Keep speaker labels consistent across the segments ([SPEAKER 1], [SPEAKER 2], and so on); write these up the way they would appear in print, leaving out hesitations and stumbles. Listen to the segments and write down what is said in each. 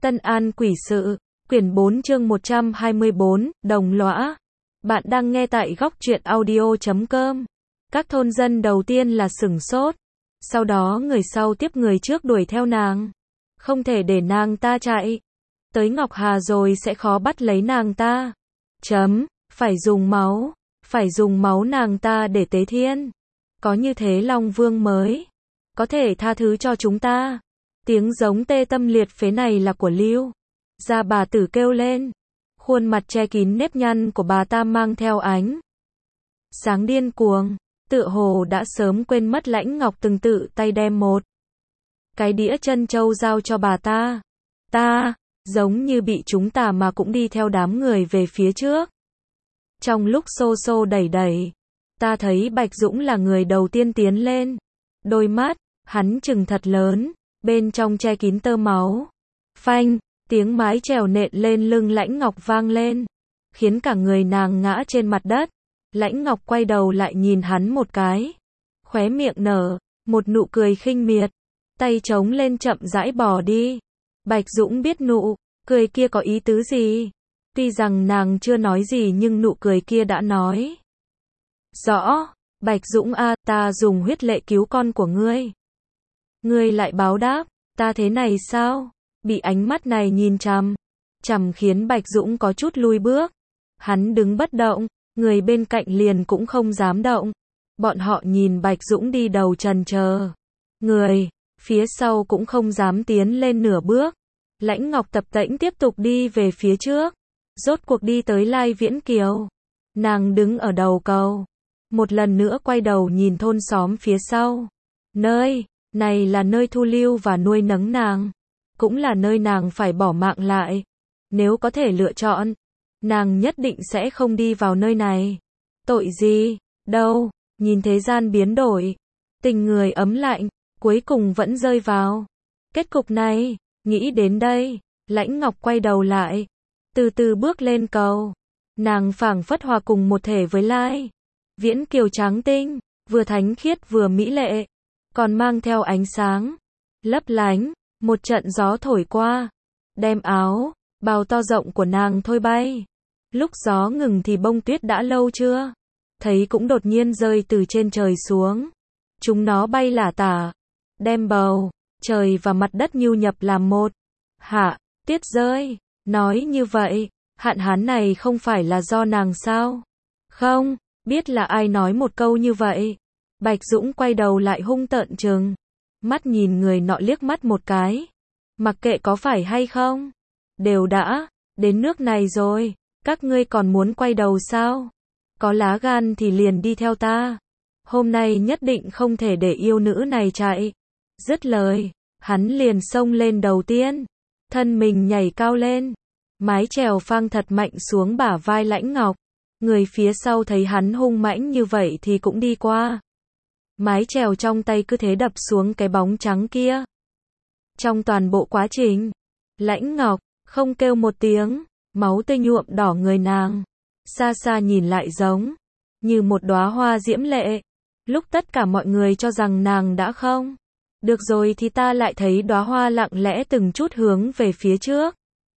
[SPEAKER 1] Tân An Quỷ Sự, quyển 4 chương 124, Đồng Lõa. Bạn đang nghe tại góc truyện audio.com. Các thôn dân đầu tiên là sửng sốt. Sau đó người sau tiếp người trước đuổi theo nàng. Không thể để nàng ta chạy. Tới Ngọc Hà rồi sẽ khó bắt lấy nàng ta. Phải dùng máu nàng ta để tế thiên. Có như thế Long Vương mới có thể tha thứ cho chúng ta. Tiếng giống tê tâm liệt phế này là của Lưu gia bà tử kêu lên. Khuôn mặt che kín nếp nhăn của bà ta mang theo ánh sáng điên cuồng, tựa hồ đã sớm quên mất Lãnh Ngọc từng tự tay đem một cái đĩa chân châu giao cho bà ta. Ta, giống như bị chúng tà mà cũng đi theo đám người về phía trước. Trong lúc xô xô đẩy đẩy, ta thấy Bạch Dũng là người đầu tiên tiến lên. Đôi mắt hắn trừng thật lớn, bên trong che kín tơ máu. Phanh, tiếng mái chèo nện lên lưng Lãnh Ngọc vang lên, khiến cả người nàng ngã trên mặt đất. Lãnh Ngọc quay đầu lại nhìn hắn một cái, khóe miệng nở một nụ cười khinh miệt, tay trống lên chậm rãi bỏ đi. Bạch Dũng biết nụ cười kia có ý tứ gì, tuy rằng nàng chưa nói gì nhưng nụ cười kia đã nói rõ. Bạch Dũng a, ta dùng huyết lệ cứu con của ngươi, ngươi lại báo đáp ta thế này sao? Bị ánh mắt này nhìn chằm chằm khiến Bạch Dũng có chút lùi bước. Hắn đứng bất động, người bên cạnh liền cũng không dám động. Bọn họ nhìn Bạch Dũng đi đầu chần chờ, người phía sau cũng không dám tiến lên nửa bước. Lãnh Ngọc tập tễnh tiếp tục đi về phía trước, rốt cuộc đi tới Lai Viễn Kiều. Nàng đứng ở đầu cầu, một lần nữa quay đầu nhìn thôn xóm phía sau. Nơi này là nơi thu lưu và nuôi nấng nàng, cũng là nơi nàng phải bỏ mạng lại. Nếu có thể lựa chọn, nàng nhất định sẽ không đi vào nơi này. Tội gì đâu, nhìn thế gian biến đổi, tình người ấm lạnh, cuối cùng vẫn rơi vào kết cục này. Nghĩ đến đây, Lãnh Ngọc quay đầu lại, từ từ bước lên cầu. Nàng phảng phất hòa cùng một thể với Lai Viễn Kiều trắng tinh, vừa thánh khiết vừa mỹ lệ, còn mang theo ánh sáng lấp lánh. Một trận gió thổi qua, đem áo bào to rộng của nàng thôi bay. Lúc gió ngừng thì bông tuyết đã lâu chưa thấy cũng đột nhiên rơi từ trên trời xuống. Chúng nó bay lả tả, đem bầu trời và mặt đất nhu nhập làm một. Hạ tuyết rơi, nói như vậy, hạn hán này không phải là do nàng sao? Không biết là ai nói một câu như vậy. Bạch Dũng quay đầu lại hung tợn trừng mắt nhìn người nọ liếc mắt một cái. Mặc kệ có phải hay không, đều đã đến nước này rồi, các ngươi còn muốn quay đầu sao? Có lá gan thì liền đi theo ta. Hôm nay nhất định không thể để yêu nữ này chạy. Dứt lời, hắn liền xông lên đầu tiên, thân mình nhảy cao lên, mái chèo phang thật mạnh xuống bả vai Lãnh Ngọc. Người phía sau thấy hắn hung mãnh như vậy thì cũng đi qua. Mái chèo trong tay cứ thế đập xuống cái bóng trắng kia. Trong toàn bộ quá trình, Lãnh Ngọc không kêu một tiếng, máu tươi nhuộm đỏ người nàng. Xa xa nhìn lại giống như một đóa hoa diễm lệ. Lúc tất cả mọi người cho rằng nàng đã không được rồi thì ta lại thấy đóa hoa lặng lẽ từng chút hướng về phía trước,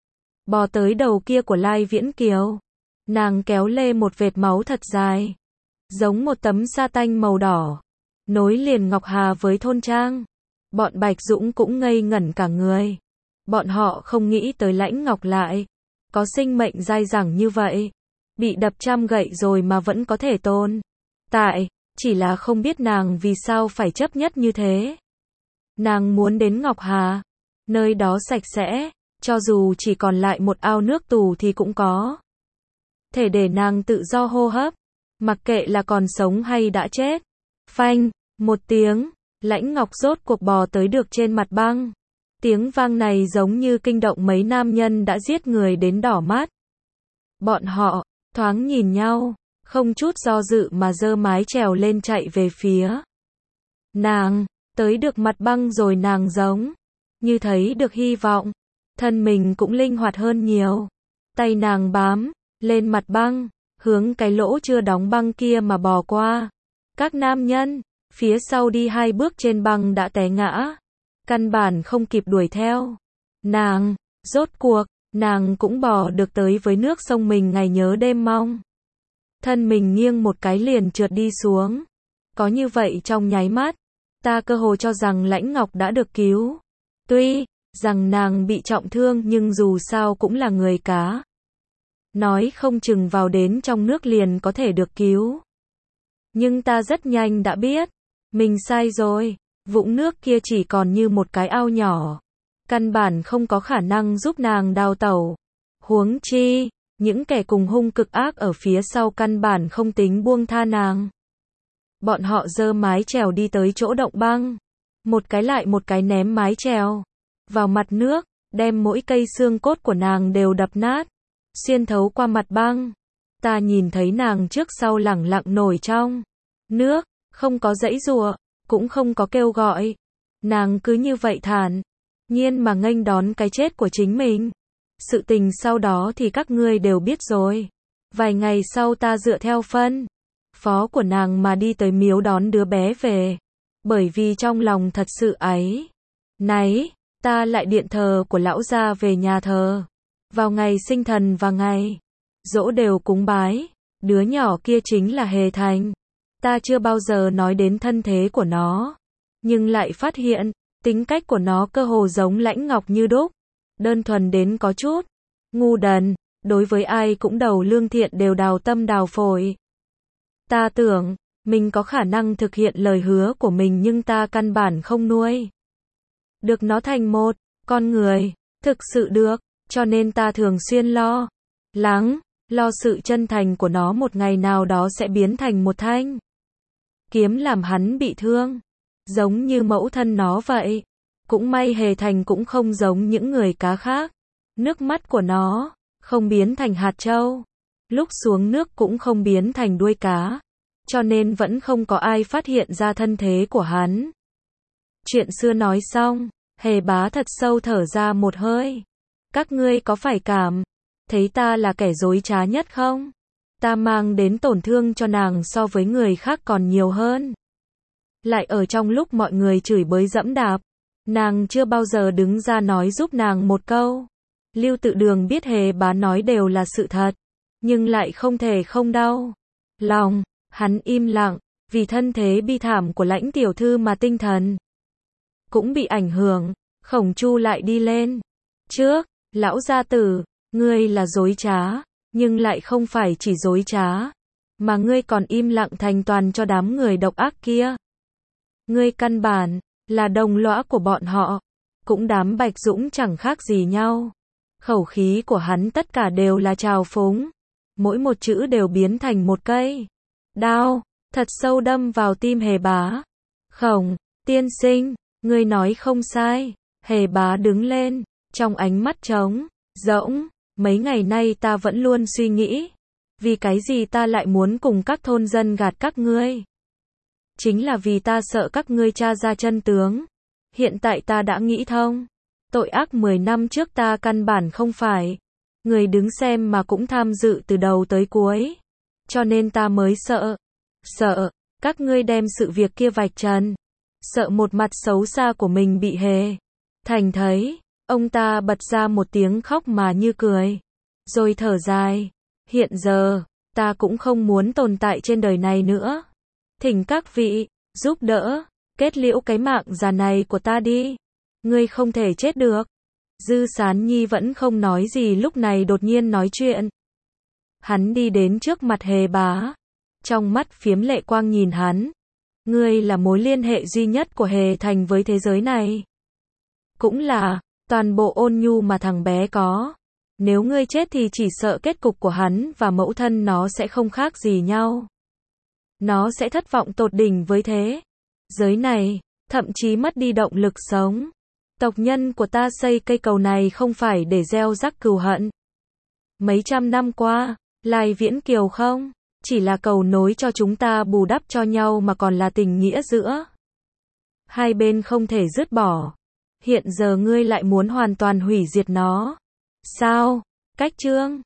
[SPEAKER 1] bò tới đầu kia của Lai Viễn Kiều. Nàng kéo lê một vệt máu thật dài, giống một tấm sa tanh màu đỏ, nối liền Ngọc Hà với thôn trang. Bọn Bạch Dũng cũng ngây ngẩn cả người. Bọn họ không nghĩ tới Lãnh Ngọc lại có sinh mệnh dai dẳng như vậy, bị đập trăm gậy rồi mà vẫn có thể tồn tại. Chỉ là không biết nàng vì sao phải chấp nhất như thế. Nàng muốn đến Ngọc Hà, nơi đó sạch sẽ, cho dù chỉ còn lại một ao nước tù thì cũng có thể để nàng tự do hô hấp, mặc kệ là còn sống hay đã chết. Phanh, một tiếng, Lãnh Ngọc rốt cuộc bò tới được trên mặt băng. Tiếng vang này giống như kinh động mấy nam nhân đã giết người đến đỏ mắt. Bọn họ thoáng nhìn nhau, không chút do dự mà giơ mái chèo lên chạy về phía nàng. Tới được mặt băng rồi nàng giống như thấy được hy vọng, thân mình cũng linh hoạt hơn nhiều. Tay nàng bám lên mặt băng, hướng cái lỗ chưa đóng băng kia mà bò qua. Các nam nhân phía sau đi hai bước trên băng đã té ngã, căn bản không kịp đuổi theo. Nàng Rốt cuộc, nàng cũng bỏ được tới với nước sông mình ngày nhớ đêm mong. Thân mình nghiêng một cái liền trượt đi xuống. Có như vậy trong nháy mắt, ta cơ hồ cho rằng Lãnh Ngọc đã được cứu. Tuy rằng nàng bị trọng thương nhưng dù sao cũng là người cá. Nói không chừng vào đến trong nước liền có thể được cứu. Nhưng ta rất nhanh đã biết, mình sai rồi, vũng nước kia chỉ còn như một cái ao nhỏ. Căn bản không có khả năng giúp nàng đào tẩu. Huống chi, những kẻ cùng hung cực ác ở phía sau căn bản không tính buông tha nàng. Bọn họ giơ mái chèo đi tới chỗ động băng. Một cái lại một cái ném mái chèo vào mặt nước, đem mỗi cây xương cốt của nàng đều đập nát, xuyên thấu qua mặt băng. Ta nhìn thấy nàng trước sau lẳng lặng nổi trong nước, không có giãy giụa, cũng không có kêu gọi. Nàng cứ như vậy thản nhiên mà nghênh đón cái chết của chính mình. Sự tình sau đó thì các ngươi đều biết rồi. Vài ngày sau ta dựa theo phân phó của nàng mà đi tới miếu đón đứa bé về. Bởi vì trong lòng thật sự áy náy, ta lại điện thờ của lão gia về nhà thờ. Vào ngày sinh thần và ngày giỗ đều cúng bái. Đứa nhỏ kia chính là Hề Thành. Ta chưa bao giờ nói đến thân thế của nó, nhưng lại phát hiện, tính cách của nó cơ hồ giống Lãnh Ngọc như đúc. Đơn thuần đến có chút ngu đần, đối với ai cũng đầu lương thiện đều đào tâm đào phổi. Ta tưởng, mình có khả năng thực hiện lời hứa của mình nhưng ta căn bản không nuôi được nó thành một con người thực sự được, cho nên ta thường xuyên lo lắng, lo sự chân thành của nó một ngày nào đó sẽ biến thành một thanh kiếm làm hắn bị thương, giống như mẫu thân nó vậy. Cũng may Hề Thành cũng không giống những người cá khác. Nước mắt của nó không biến thành hạt châu, lúc xuống nước cũng không biến thành đuôi cá, cho nên vẫn không có ai phát hiện ra thân thế của hắn. Chuyện xưa nói xong, Hề Bá thật sâu thở ra một hơi. Các ngươi có phải cảm thấy ta là kẻ dối trá nhất không? Ta mang đến tổn thương cho nàng so với người khác còn nhiều hơn. Lại ở trong lúc mọi người chửi bới dẫm đạp, nàng chưa bao giờ đứng ra nói giúp nàng một câu. Lưu Tự Đường biết Hề Bá nói đều là sự thật, nhưng lại không thể không đau lòng. Hắn im lặng, vì thân thế bi thảm của Lãnh tiểu thư mà tinh thần cũng bị ảnh hưởng. Khổng Chu lại đi lên trước, lão gia tử, ngươi là dối trá, nhưng lại không phải chỉ dối trá, mà ngươi còn im lặng thành toàn cho đám người độc ác kia. Ngươi căn bản là đồng lõa của bọn họ, cũng đám Bạch Dũng chẳng khác gì nhau. Khẩu khí của hắn tất cả đều là trào phúng, mỗi một chữ đều biến thành một cây đao, thật sâu đâm vào tim Hề Bá. Khổng tiên sinh, ngươi nói không sai. Hề Bá đứng lên, trong ánh mắt trống rỗng. Mấy ngày nay ta vẫn luôn suy nghĩ, vì cái gì ta lại muốn cùng các thôn dân gạt các ngươi? Chính là vì ta sợ các ngươi tra ra chân tướng. Hiện tại ta đã nghĩ thông. Tội ác 10 năm trước ta căn bản không phải người đứng xem mà cũng tham dự từ đầu tới cuối. Cho nên ta mới sợ. Sợ các ngươi đem sự việc kia vạch trần. Sợ một mặt xấu xa của mình bị Hề Thành thấy. Ông ta bật ra một tiếng khóc mà như cười, rồi thở dài. Hiện giờ, ta cũng không muốn tồn tại trên đời này nữa. Thỉnh các vị giúp đỡ, kết liễu cái mạng già này của ta đi. Ngươi không thể chết được. Dư Sán Nhi vẫn không nói gì lúc này đột nhiên nói chuyện. Hắn đi đến trước mặt Hề Bá, trong mắt phiếm lệ quang nhìn hắn. Ngươi là mối liên hệ duy nhất của Hề Thành với thế giới này. Cũng là toàn bộ Ôn Nhu mà thằng bé có. Nếu ngươi chết thì chỉ sợ kết cục của hắn và mẫu thân nó sẽ không khác gì nhau. Nó sẽ thất vọng tột đỉnh với thế giới này, thậm chí mất đi động lực sống. Tộc nhân của ta xây cây cầu này không phải để gieo rắc cừu hận. Mấy trăm năm qua, Lai Viễn Kiều không chỉ là cầu nối cho chúng ta bù đắp cho nhau mà còn là tình nghĩa giữa hai bên không thể dứt bỏ. Hiện giờ ngươi lại muốn hoàn toàn hủy diệt nó. Sao? Cách Trương